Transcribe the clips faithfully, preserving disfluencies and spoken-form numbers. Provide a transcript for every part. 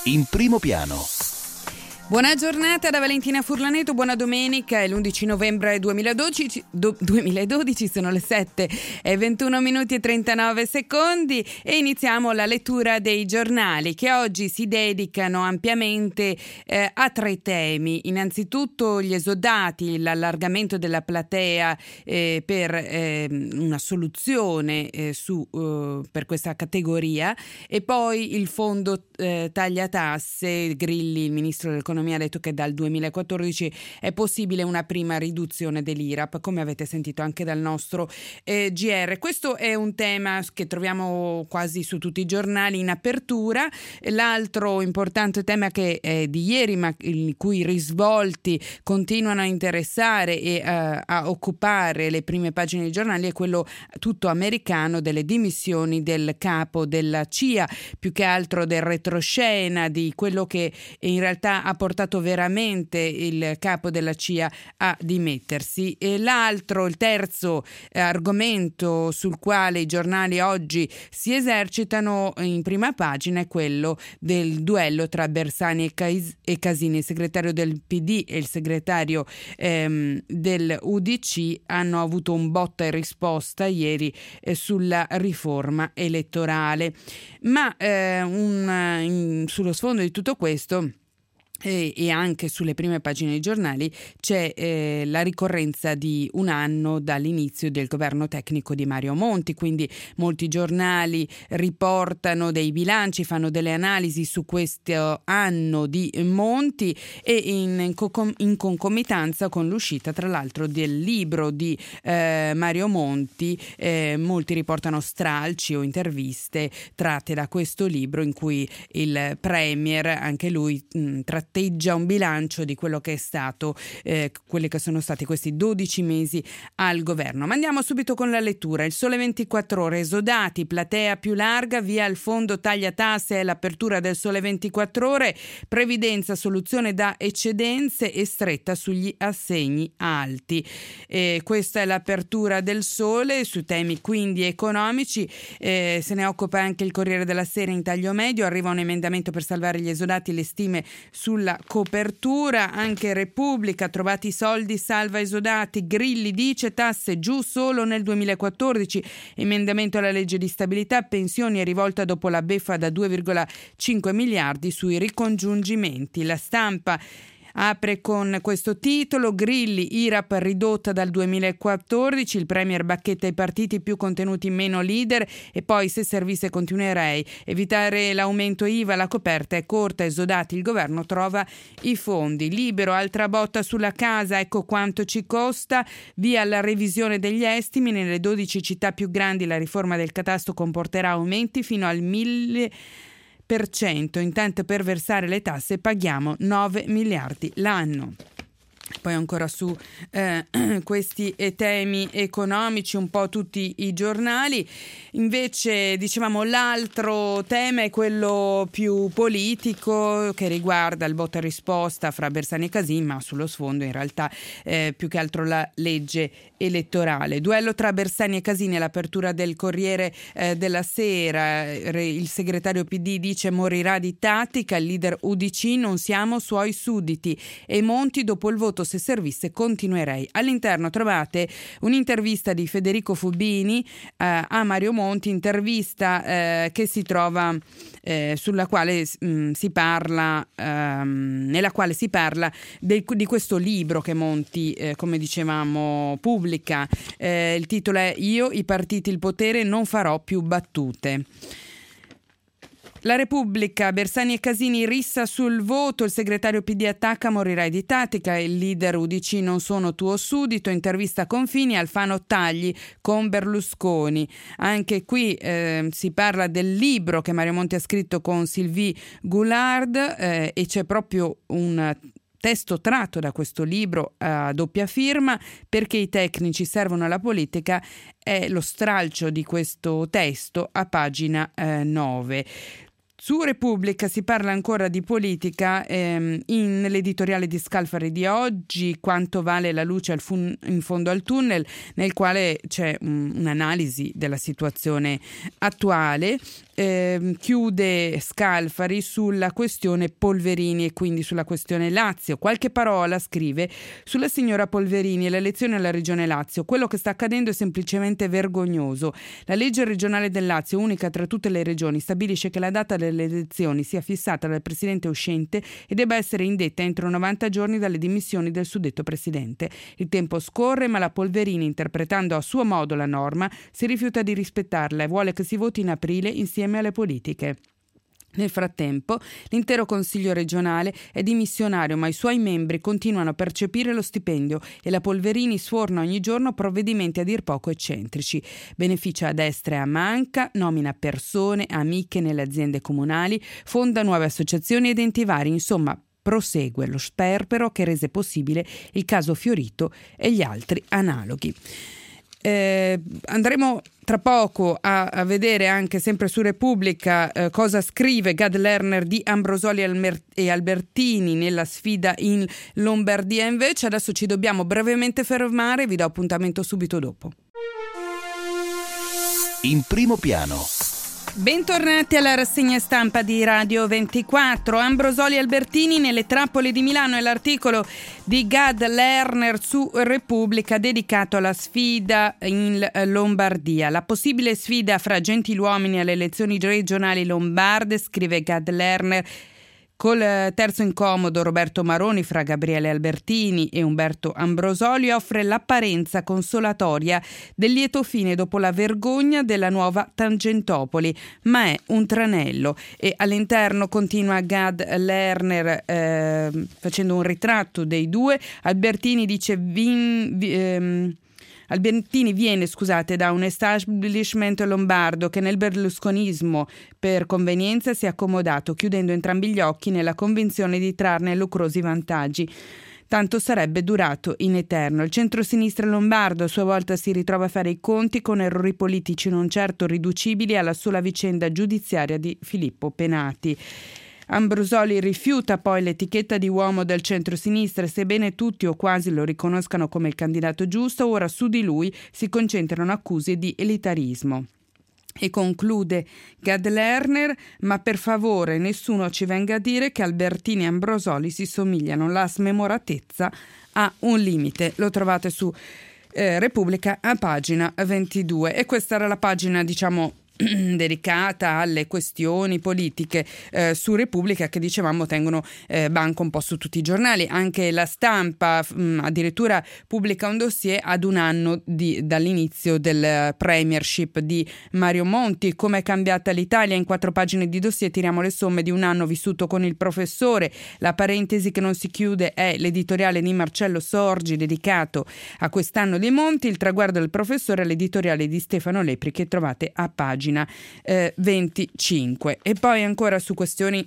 in primo piano. Buona giornata da Valentina Furlaneto, buona domenica, è l'undici novembre duemiladodici, do, duemiladodici, sono le sette e ventuno minuti e trentanove secondi e iniziamo la lettura dei giornali che oggi si dedicano ampiamente eh, a tre temi. Innanzitutto gli esodati, l'allargamento della platea eh, per eh, una soluzione eh, su, eh, per questa categoria, e poi il fondo eh, taglia tasse. Grilli, il ministro dell'economia, ha detto che dal duemilaquattordici è possibile una prima riduzione dell'I R A P, come avete sentito anche dal nostro eh, G R. Questo è un tema che troviamo quasi su tutti i giornali in apertura. L'altro importante tema che è di ieri, ma in cui risvolti continuano a interessare e uh, a occupare le prime pagine dei giornali, è quello tutto americano delle dimissioni del capo della C I A, più che altro del retroscena, di quello che in realtà ha portato veramente il capo della C I A a dimettersi. E l'altro, il terzo eh, argomento sul quale i giornali oggi si esercitano in prima pagina è quello del duello tra Bersani e, Cas- e Casini. Il segretario del P D e il segretario ehm, del U D C hanno avuto un botta e risposta ieri eh, sulla riforma elettorale. Ma eh, un, in, sullo sfondo di tutto questo E, e anche sulle prime pagine dei giornali c'è eh, la ricorrenza di un anno dall'inizio del governo tecnico di Mario Monti, quindi molti giornali riportano dei bilanci, fanno delle analisi su questo anno di Monti e in, in, co- in concomitanza con l'uscita tra l'altro del libro di eh, Mario Monti, eh, molti riportano stralci o interviste tratte da questo libro in cui il premier, anche lui, mh, tratteggia un bilancio di quello che è stato, eh, quelli che sono stati questi dodici mesi al governo. Ma andiamo subito con la lettura. Il Sole ventiquattro Ore, esodati, platea più larga, via il fondo taglia tasse e l'apertura del Sole ventiquattro Ore, previdenza, soluzione da eccedenze e stretta sugli assegni alti. Eh, questa è l'apertura del Sole, su temi quindi economici. Eh, se ne occupa anche il Corriere della Sera in taglio medio, arriva un emendamento per salvare gli esodati, le stime sulla copertura. Anche Repubblica, trovati i soldi, salva esodati, Grilli dice tasse giù solo nel duemilaquattordici, emendamento alla legge di stabilità, pensioni e rivolta dopo la beffa da due virgola cinque miliardi sui ricongiungimenti. La Stampa apre con questo titolo: Grilli, I R A P ridotta dal duemilaquattordici, il premier bacchetta i partiti, più contenuti meno leader, e poi se servisse continuerei, evitare l'aumento I V A, la coperta è corta, esodati, il governo trova i fondi. Libero, altra botta sulla casa, ecco quanto ci costa, via la revisione degli estimi, nelle dodici città più grandi la riforma del catasto comporterà aumenti fino al mille per cento, intanto per versare le tasse paghiamo nove miliardi l'anno. Poi ancora su eh, questi temi economici un po' tutti i giornali. Invece, dicevamo, l'altro tema è quello più politico, che riguarda il botta e risposta fra Bersani e Casini, ma sullo sfondo in realtà eh, più che altro la legge elettorale. Duello tra Bersani e Casini, all'apertura del Corriere eh, della Sera. Il segretario P D dice morirà di tattica, il leader U D C non siamo suoi sudditi, e Monti dopo il voto se servisse continuerei. All'interno trovate un'intervista di Federico Fubini eh, a Mario Monti, intervista eh, che si trova eh, sulla quale mh, si parla ehm, nella quale si parla del, di questo libro che Monti eh, come dicevamo pubblica. Eh, il titolo è Io, i partiti, il potere, non farò più battute. La Repubblica, Bersani e Casini, rissa sul voto, il segretario P D attacca, morirai di tattica, il leader U D C non sono tuo suddito, intervista Confini, Alfano tagli con Berlusconi. Anche qui eh, si parla del libro che Mario Monti ha scritto con Sylvie Goulard eh, e c'è proprio un testo tratto da questo libro a doppia firma, perché i tecnici servono alla politica, è lo stralcio di questo testo a pagina eh, nove. Su Repubblica si parla ancora di politica ehm, in l'editoriale di Scalfari di oggi, quanto vale la luce al fun- in fondo al tunnel, nel quale c'è un- un'analisi della situazione attuale eh, chiude Scalfari sulla questione Polverini e quindi sulla questione Lazio. Qualche parola, scrive, sulla signora Polverini e le elezioni alla regione Lazio. Quello che sta accadendo è semplicemente vergognoso. La legge regionale del Lazio, unica tra tutte le regioni, stabilisce che la data delle elezioni sia fissata dal presidente uscente e debba essere indetta entro novanta giorni dalle dimissioni del suddetto presidente. Il tempo scorre, ma la Polverini, interpretando a suo modo la norma, si rifiuta di rispettarla e vuole che si voti in aprile insieme alle politiche. Nel frattempo, l'intero Consiglio regionale è dimissionario, ma i suoi membri continuano a percepire lo stipendio e la Polverini sforna ogni giorno provvedimenti a dir poco eccentrici. Beneficia a destra e a manca, nomina persone, amiche nelle aziende comunali, fonda nuove associazioni ed enti vari, insomma prosegue lo sperpero che rese possibile il caso Fiorito e gli altri analoghi. Eh, andremo tra poco a, a vedere anche sempre su Repubblica eh, cosa scrive Gad Lerner di Ambrosoli e Albertini nella sfida in Lombardia. Invece adesso ci dobbiamo brevemente fermare, vi do appuntamento subito dopo. In primo piano. Bentornati alla rassegna stampa di Radio ventiquattro. Ambrosoli e Albertini nelle trappole di Milano è l'articolo di Gad Lerner su Repubblica dedicato alla sfida in Lombardia. La possibile sfida fra gentiluomini alle elezioni regionali lombarde, scrive Gad Lerner, col terzo incomodo Roberto Maroni fra Gabriele Albertini e Umberto Ambrosoli, offre l'apparenza consolatoria del lieto fine dopo la vergogna della nuova Tangentopoli, ma è un tranello. E all'interno, continua Gad Lerner eh, facendo un ritratto dei due, Albertini dice vin, vi, ehm, Albertini viene, scusate, da un establishment lombardo che nel berlusconismo per convenienza si è accomodato, chiudendo entrambi gli occhi nella convinzione di trarne lucrosi vantaggi. Tanto sarebbe durato in eterno. Il centro-sinistra lombardo a sua volta si ritrova a fare i conti con errori politici non certo riducibili alla sola vicenda giudiziaria di Filippo Penati. Ambrosoli rifiuta poi l'etichetta di uomo del centro-sinistra, sebbene tutti o quasi lo riconoscano come il candidato giusto, ora su di lui si concentrano accuse di elitarismo. E conclude Gad Lerner, ma per favore nessuno ci venga a dire che Albertini e Ambrosoli si somigliano, la smemoratezza ha un limite. Lo trovate su eh, Repubblica a pagina ventidue e questa era la pagina, diciamo, dedicata alle questioni politiche eh, su Repubblica, che dicevamo tengono eh, banco un po' su tutti i giornali. Anche La Stampa mh, addirittura pubblica un dossier ad un anno di, dall'inizio del premiership di Mario Monti. Come è cambiata l'Italia? In quattro pagine di dossier tiriamo le somme di un anno vissuto con il professore. La parentesi che non si chiude è l'editoriale di Marcello Sorgi dedicato a quest'anno di Monti, il traguardo del professore, l'editoriale di Stefano Lepri che trovate a pagina Eh, venticinque. E poi ancora su questioni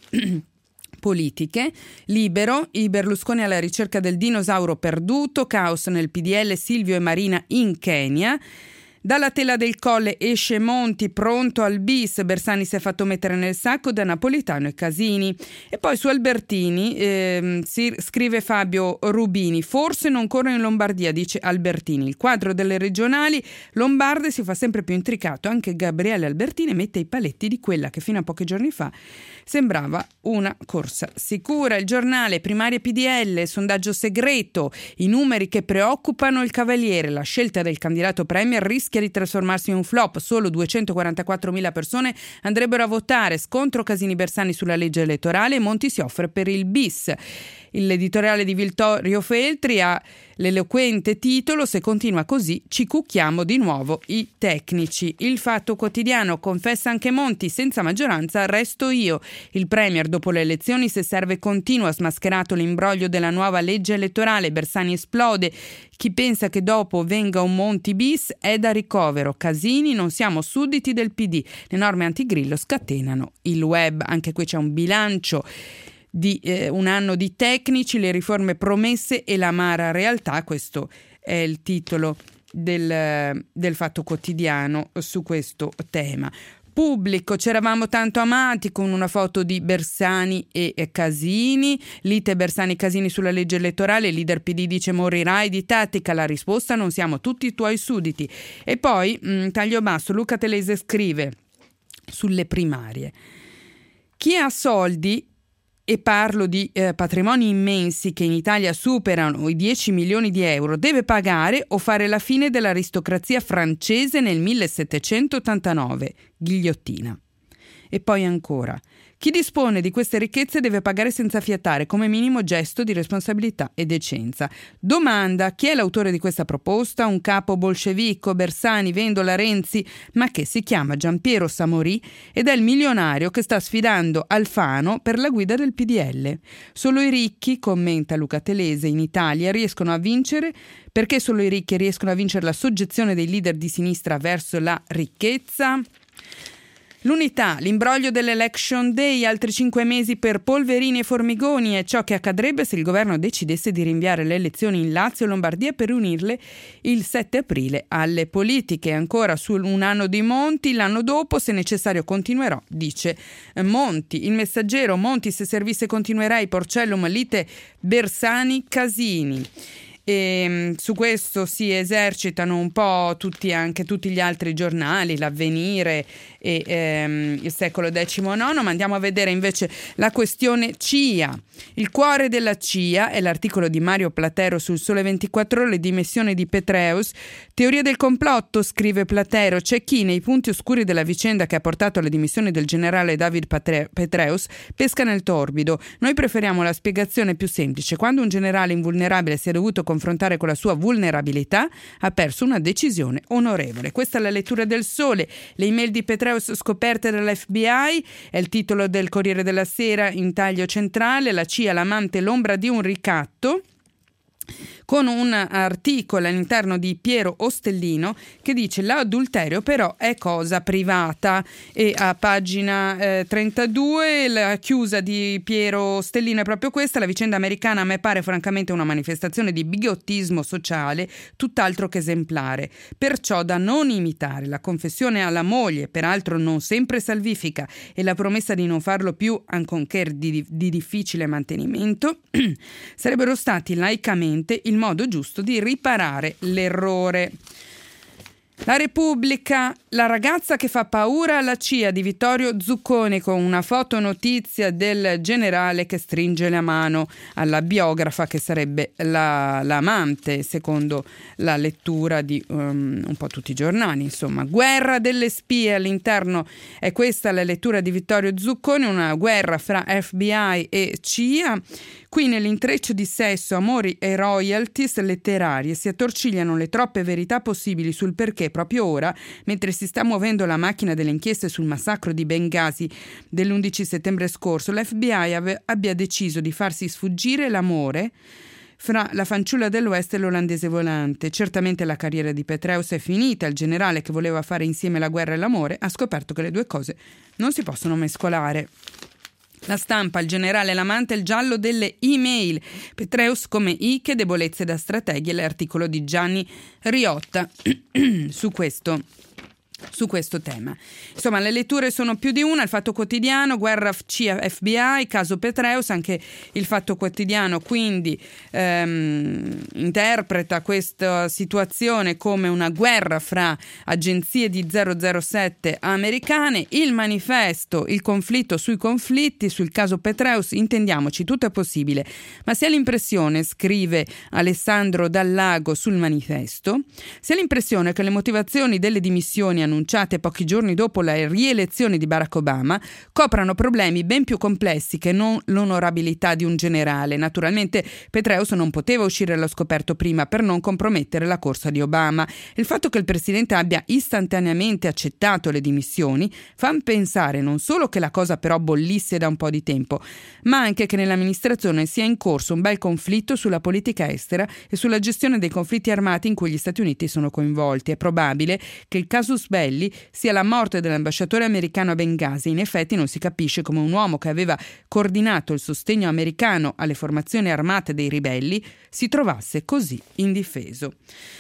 politiche, Libero, i Berlusconi alla ricerca del dinosauro perduto, caos nel P D L, Silvio e Marina in Kenya. Dalla tela del Colle esce Monti pronto al bis, Bersani si è fatto mettere nel sacco da Napolitano e Casini. E poi su Albertini eh, si scrive Fabio Rubini, forse non corre in Lombardia, dice Albertini. Il quadro delle regionali lombarde si fa sempre più intricato, anche Gabriele Albertini mette i paletti di quella che fino a pochi giorni fa sembrava una corsa sicura. Il giornale, primarie P D L, sondaggio segreto, i numeri che preoccupano il Cavaliere, la scelta del candidato premier rischia di trasformarsi in un flop, solo duecentoquarantaquattromila persone andrebbero a votare, scontro Casini-Bersani sulla legge elettorale, Monti si offre per il bis. L'editoriale di Vittorio Feltri ha l'eloquente titolo "Se continua così ci cucchiamo di nuovo i tecnici". Il Fatto Quotidiano, confessa anche Monti, senza maggioranza resto io. Il premier dopo le elezioni, se serve continua, smascherato l'imbroglio della nuova legge elettorale, Bersani esplode. Chi pensa che dopo venga un Monti bis è da ricovero. Casini, non siamo sudditi del P D. Le norme antigrillo scatenano il web. Anche qui c'è un bilancio di eh, un anno di tecnici, le riforme promesse e l'amara realtà. Questo è il titolo del, del Fatto Quotidiano su questo tema. Pubblico, c'eravamo tanto amati, con una foto di Bersani e Casini, lite Bersani-Casini sulla legge elettorale, il leader P D dice morirai di tattica, la risposta non siamo tutti i tuoi sudditi. E poi, mh, taglio basso, Luca Telese scrive: sulle primarie. Chi ha soldi, e parlo di eh, patrimoni immensi che in Italia superano i dieci milioni di euro, deve pagare o fare la fine dell'aristocrazia francese nel millesettecentottantanove, ghigliottina. E poi ancora, chi dispone di queste ricchezze deve pagare senza fiatare, come minimo gesto di responsabilità e decenza. Domanda: chi è l'autore di questa proposta? Un capo bolscevico, Bersani, Vendola, Renzi, ma che si chiama Giampiero Samorì ed è il milionario che sta sfidando Alfano per la guida del P D L. Solo i ricchi, commenta Luca Telese, in Italia riescono a vincere perché solo i ricchi riescono a vincere la soggezione dei leader di sinistra verso la ricchezza. L'Unità, l'imbroglio dell'Election Day, altri cinque mesi per polverini e formigoni è ciò che accadrebbe se il governo decidesse di rinviare le elezioni in Lazio e Lombardia per unirle il sette aprile alle politiche. Ancora su un anno di Monti, l'anno dopo se necessario continuerò, dice Monti. Il Messaggero, Monti se servisse continuerai, Porcellum, lite Bersani, Casini. E su questo si esercitano un po' tutti, anche tutti gli altri giornali, l'Avvenire e ehm, il Secolo diciannove, ma andiamo a vedere invece la questione C I A. Il cuore della C I A è l'articolo di Mario Platero sul Sole ventiquattro Ore, le dimissioni di Petreus. Teoria del complotto, scrive Platero, c'è chi nei punti oscuri della vicenda che ha portato alle dimissioni del generale David Patre- Petreus pesca nel torbido. Noi preferiamo la spiegazione più semplice: quando un generale invulnerabile si è dovuto confrontare con la sua vulnerabilità, ha perso una decisione onorevole. Questa è la lettura del Sole. Le email di Petreus scoperte dall'F B I è il titolo del Corriere della Sera in taglio centrale. La C I A, l'amante, l'ombra di un ricatto, con un articolo all'interno di Piero Ostellino che dice l'adulterio però è cosa privata, e a pagina eh, trentadue la chiusa di Piero Ostellino è proprio questa: la vicenda americana a me pare francamente una manifestazione di bigottismo sociale tutt'altro che esemplare, perciò da non imitare. La confessione alla moglie, peraltro non sempre salvifica, e la promessa di non farlo più ancorché di, di difficile mantenimento sarebbero stati laicamente il modo giusto di riparare l'errore. La Repubblica, la ragazza che fa paura alla C I A di Vittorio Zucconi, con una fotonotizia del generale che stringe la mano alla biografa che sarebbe la, l'amante, secondo la lettura di um, un po' tutti i giornali. Insomma, guerra delle spie all'interno, è questa la lettura di Vittorio Zucconi, una guerra fra F B I e C I A. Qui nell'intreccio di sesso, amori e royalties letterarie si attorcigliano le troppe verità possibili sul perché proprio ora, mentre si sta muovendo la macchina delle inchieste sul massacro di Bengasi dell'undici settembre scorso, l'F B I ave- abbia deciso di farsi sfuggire l'amore fra la fanciulla dell'Ouest e l'olandese volante. Certamente la carriera di Petreus è finita. Il generale che voleva fare insieme la guerra e l'amore ha scoperto che le due cose non si possono mescolare. La Stampa, il generale, l'amante, il giallo delle email. Petreus come I, che debolezze da strategie, l'articolo di Gianni Riotta su questo. su questo tema. Insomma, le letture sono più di una: il Fatto Quotidiano, guerra C I A F B I, caso Petreus. Anche il Fatto Quotidiano quindi ehm, interpreta questa situazione come una guerra fra agenzie di zero zero sette americane. Il Manifesto, il conflitto sui conflitti, sul caso Petreus. Intendiamoci, tutto è possibile, ma si ha l'impressione, scrive Alessandro Dallago sul Manifesto, si ha l'impressione che le motivazioni delle dimissioni annunciate pochi giorni dopo la rielezione di Barack Obama coprano problemi ben più complessi che non l'onorabilità di un generale. Naturalmente Petreus non poteva uscire allo scoperto prima per non compromettere la corsa di Obama. Il fatto che il presidente abbia istantaneamente accettato le dimissioni fa pensare non solo che la cosa però bollisse da un po' di tempo, ma anche che nell'amministrazione sia in corso un bel conflitto sulla politica estera e sulla gestione dei conflitti armati in cui gli Stati Uniti sono coinvolti. È probabile che il casus belli sia la morte dell'ambasciatore americano a Bengasi. In effetti non si capisce come un uomo che aveva coordinato il sostegno americano alle formazioni armate dei ribelli si trovasse così indifeso.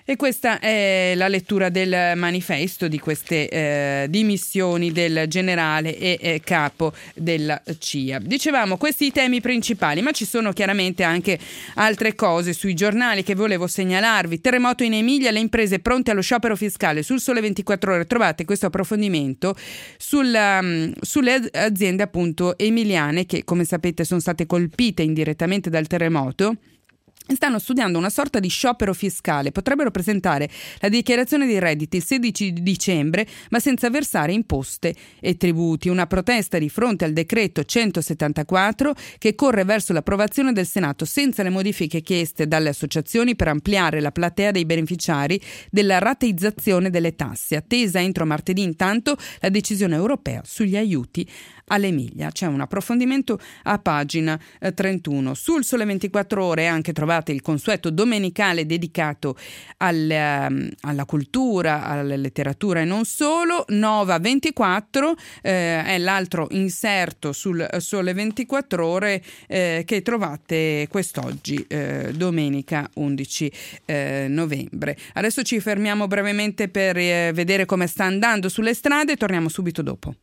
E questa è la lettura del manifesto di queste eh, dimissioni del generale e eh, capo della C I A. Dicevamo questi i temi principali, ma ci sono chiaramente anche altre cose sui giornali che volevo segnalarvi. Terremoto in Emilia, le imprese pronte allo sciopero fiscale. Sul Sole ventiquattro Ore trovate questo approfondimento sulla, sulle aziende appunto emiliane che, come sapete, sono state colpite indirettamente dal terremoto. Stanno studiando una sorta di sciopero fiscale. Potrebbero presentare la dichiarazione dei redditi il sedici dicembre, ma senza versare imposte e tributi. Una protesta di fronte al decreto centosettantaquattro che corre verso l'approvazione del Senato senza le modifiche chieste dalle associazioni per ampliare la platea dei beneficiari della rateizzazione delle tasse. Attesa entro martedì intanto la decisione europea sugli aiuti all'Emilia. C'è un approfondimento a pagina eh, trentuno. Sul Sole ventiquattro Ore anche trovate il consueto domenicale dedicato al, um, alla cultura, alla letteratura e non solo. Nova ventiquattro eh, è l'altro inserto sul Sole ventiquattro Ore eh, che trovate quest'oggi, eh, domenica undici eh, novembre. Adesso ci fermiamo brevemente per eh, vedere come sta andando sulle strade, torniamo subito dopo.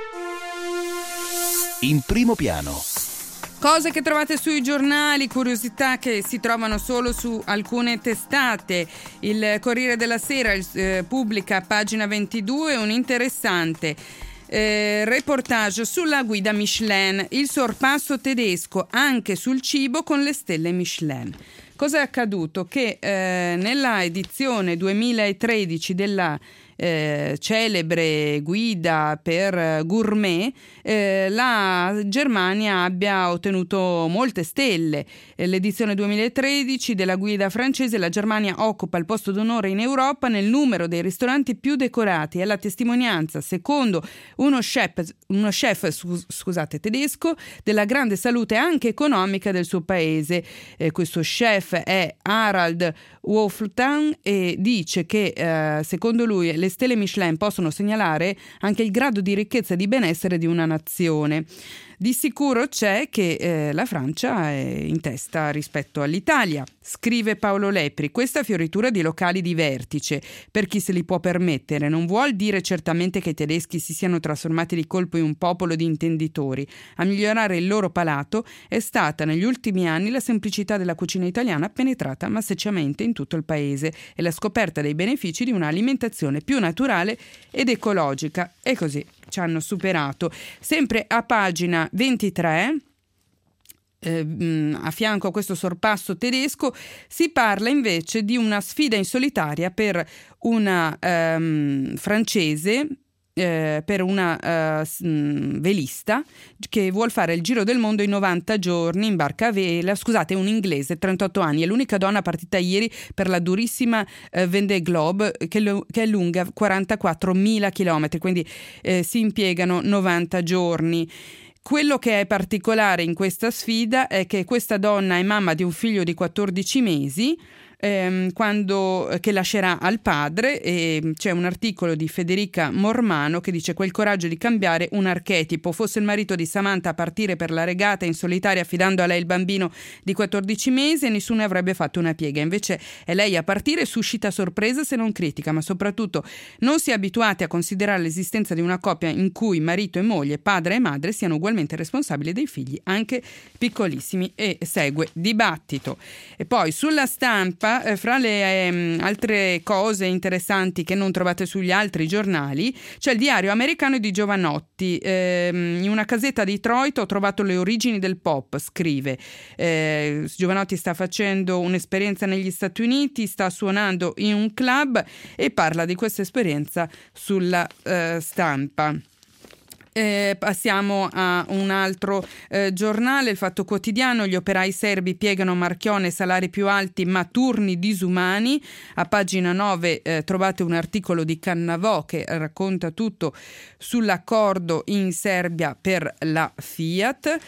In primo piano. Cose che trovate sui giornali, curiosità che si trovano solo su alcune testate. Il Corriere della Sera eh, pubblica a pagina ventidue un interessante eh, reportage sulla guida Michelin, il sorpasso tedesco anche sul cibo con le stelle Michelin. Cosa è accaduto? Che eh, nella edizione duemilatredici della Eh, celebre guida per gourmet, eh, la Germania abbia ottenuto molte stelle. Eh, l'edizione duemilatredici della guida francese, la Germania occupa il posto d'onore in Europa nel numero dei ristoranti più decorati. È la testimonianza, secondo uno chef, uno chef scus- scusate, tedesco, della grande salute anche economica del suo paese. Eh, questo chef è Harald Wolfgang e dice che eh, secondo lui le stelle Michelin possono segnalare anche il grado di ricchezza e di benessere di una nazione. Di sicuro c'è che eh, la Francia è in testa rispetto all'Italia. Scrive Paolo Lepri, questa fioritura di locali di vertice, per chi se li può permettere, non vuol dire certamente che i tedeschi si siano trasformati di colpo in un popolo di intenditori. A migliorare il loro palato è stata negli ultimi anni la semplicità della cucina italiana penetrata massicciamente in tutto il paese e la scoperta dei benefici di un'alimentazione più naturale ed ecologica. E così ci hanno superato. Sempre a pagina ventitré, eh, a fianco a questo sorpasso tedesco, si parla invece di una sfida in solitaria per una ehm, francese, eh, per una uh, velista che vuol fare il giro del mondo in novanta giorni in barca a vela. Scusate, è un inglese, trentotto anni, è l'unica donna partita ieri per la durissima uh, Vendée Globe che, lo, che è lunga quarantaquattromila chilometri, quindi eh, si impiegano novanta giorni. Quello che è particolare in questa sfida è che questa donna è mamma di un figlio di quattordici mesi, ehm, quando, che lascerà al padre, e c'è un articolo di Federica Mormano che dice: quel coraggio di cambiare un archetipo. Fosse il marito di Samantha a partire per la regata in solitaria affidando a lei il bambino di quattordici mesi e nessuno avrebbe fatto una piega. Invece è lei a partire, suscita sorpresa se non critica, ma soprattutto non si è abituati a considerare l'esistenza di una coppia in cui marito e moglie, padre e madre siano ugualmente responsabili dei figli, anche piccolissimi, e segue dibattito. E poi sulla Stampa, eh, fra le ehm, altre cose interessanti che non trovate sugli altri giornali, c'è il diario americano di Giovanotti. Ehm, in una casetta a Detroit ho trovato le origini del pop, scrive. Eh, Giovanotti sta facendo un'esperienza negli Stati Uniti, sta suonando in un club e parla di questa esperienza sulla eh, Stampa. Eh, passiamo a un altro eh, giornale, il Fatto Quotidiano. Gli operai serbi piegano Marchionne, salari più alti ma turni disumani. A pagina nove eh, trovate un articolo di Cannavò che racconta tutto sull'accordo in Serbia per la Fiat.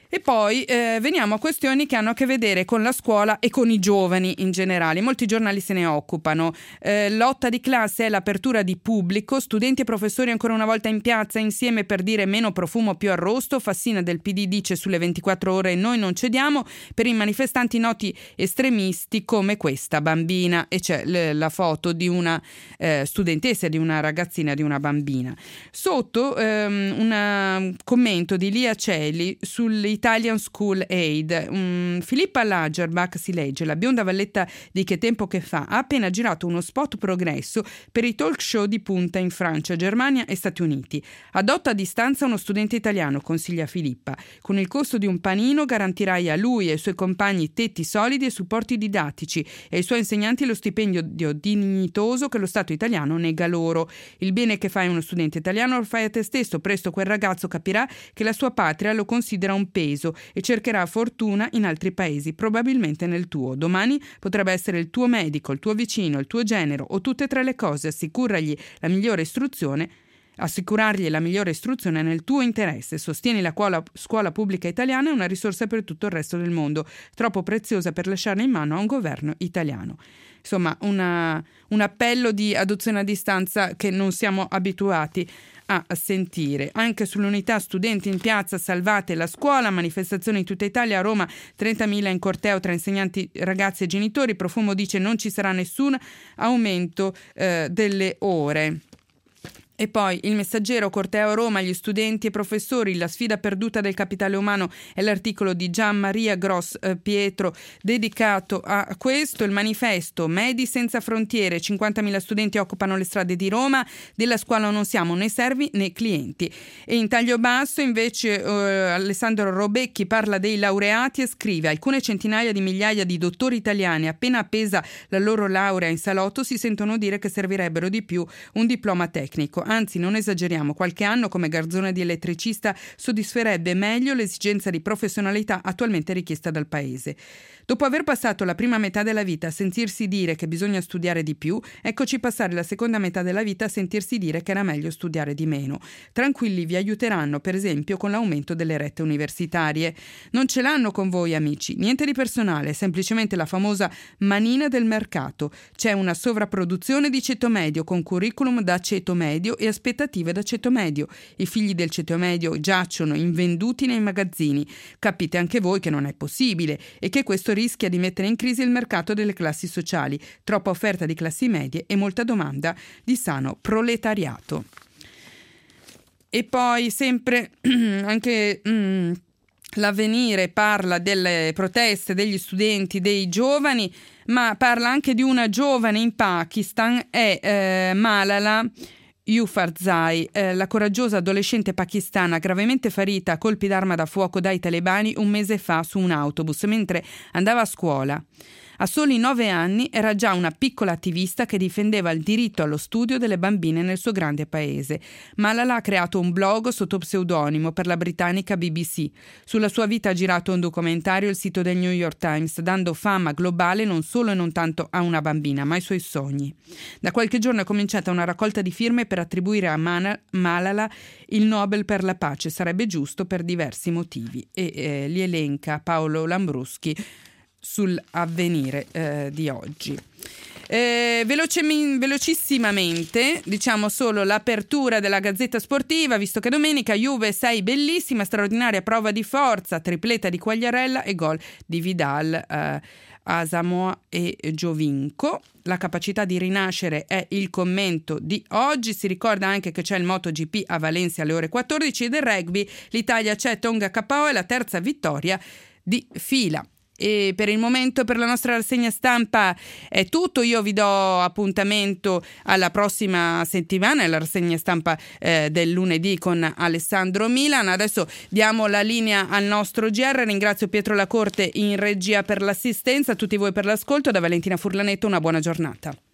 E poi eh, veniamo a questioni che hanno a che vedere con la scuola e con i giovani in generale. Molti giornali se ne occupano. Eh, lotta di classe è l'apertura di pubblico, studenti e professori ancora una volta in piazza insieme per dire meno profumo, più arrosto. Fassina del P D dice sulle ventiquattro ore noi non cediamo, per i manifestanti noti estremisti come questa bambina, e c'è l- la foto di una eh, studentessa, di una ragazzina, di una bambina. Sotto ehm, un commento di Lia Celi sull'Italia Italian School Aid. Um, Filippa Lagerbach, si legge, la bionda valletta di Che tempo che fa, ha appena girato uno spot progresso per i talk show di punta in Francia, Germania e Stati Uniti. Adotta a distanza uno studente italiano, consiglia Filippa. Con il costo di un panino garantirai a lui e ai suoi compagni tetti solidi e supporti didattici e ai suoi insegnanti lo stipendio dignitoso che lo Stato italiano nega loro. Il bene che fai a uno studente italiano lo fai a te stesso. Presto quel ragazzo capirà che la sua patria lo considera un peso e cercherà fortuna in altri paesi, probabilmente nel tuo. Domani potrebbe essere il tuo medico, il tuo vicino, il tuo genero o tutte e tre le cose. Assicuragli la migliore istruzione Assicurargli la migliore istruzione nel tuo interesse. Sostieni la scuola, scuola pubblica italiana, è una risorsa per tutto il resto del mondo, troppo preziosa per lasciarla in mano a un governo italiano. Insomma, una, un appello di adozione a distanza che non siamo abituati a sentire. Anche sull'unità studenti in piazza, salvate la scuola, manifestazioni in tutta Italia. A Roma trentamila in corteo tra insegnanti, ragazzi e genitori. Profumo dice non ci sarà nessun aumento eh, delle ore. E poi il Messaggero, corteo a Roma, gli studenti e professori, la sfida perduta del capitale umano, è l'articolo di Gian Maria Gross eh, Pietro dedicato a questo. Il Manifesto, Medi senza frontiere, cinquantamila studenti occupano le strade di Roma, della scuola non siamo né servi né clienti. E in taglio basso invece eh, Alessandro Robecchi parla dei laureati e scrive: alcune centinaia di migliaia di dottori italiani appena appesa la loro laurea in salotto si sentono dire che servirebbero di più un diploma tecnico. Anzi, non esageriamo, qualche anno come garzone di elettricista soddisferebbe meglio l'esigenza di professionalità attualmente richiesta dal paese. Dopo aver passato la prima metà della vita a sentirsi dire che bisogna studiare di più, eccoci passare la seconda metà della vita a sentirsi dire che era meglio studiare di meno. Tranquilli, vi aiuteranno per esempio con l'aumento delle rette universitarie. Non ce l'hanno con voi amici, niente di personale, semplicemente la famosa manina del mercato. C'è una sovrapproduzione di ceto medio con curriculum da ceto medio e aspettative da ceto medio. I figli del ceto medio giacciono invenduti nei magazzini. Capite anche voi che non è possibile e che questo rischia di mettere in crisi il mercato delle classi sociali. Troppa offerta di classi medie e molta domanda di sano proletariato. E poi sempre anche mm, l'Avvenire parla delle proteste degli studenti, dei giovani, ma parla anche di una giovane in Pakistan, è eh, Malala Yousafzai, eh, la coraggiosa adolescente pakistana gravemente ferita a colpi d'arma da fuoco dai talebani un mese fa su un autobus mentre andava a scuola. A soli nove anni era già una piccola attivista che difendeva il diritto allo studio delle bambine nel suo grande paese. Malala ha creato un blog sotto pseudonimo per la britannica B B C. Sulla sua vita ha girato un documentario il sito del New York Times, dando fama globale non solo e non tanto a una bambina, ma ai suoi sogni. Da qualche giorno è cominciata una raccolta di firme per attribuire a Mal- Malala il Nobel per la pace. Sarebbe giusto per diversi motivi. E eh, li elenca Paolo Lambruschi sull'Avvenire eh, di oggi. Eh, veloce, velocissimamente diciamo solo l'apertura della Gazzetta Sportiva, visto che domenica Juve sei bellissima, straordinaria prova di forza, tripletta di Quagliarella e gol di Vidal, eh, Asamoah e Giovinco. La capacità di rinascere è il commento di oggi. Si ricorda anche che c'è il MotoGP a Valencia alle ore quattordici e del rugby l'Italia c'è, Tonga K O, è la terza vittoria di fila. E per il momento, per la nostra rassegna stampa è tutto. Io vi do appuntamento alla prossima settimana, alla rassegna stampa eh, del lunedì con Alessandro Milan. Adesso diamo la linea al nostro G R. Ringrazio Pietro Lacorte in regia per l'assistenza, a tutti voi per l'ascolto. Da Valentina Furlanetto una buona giornata.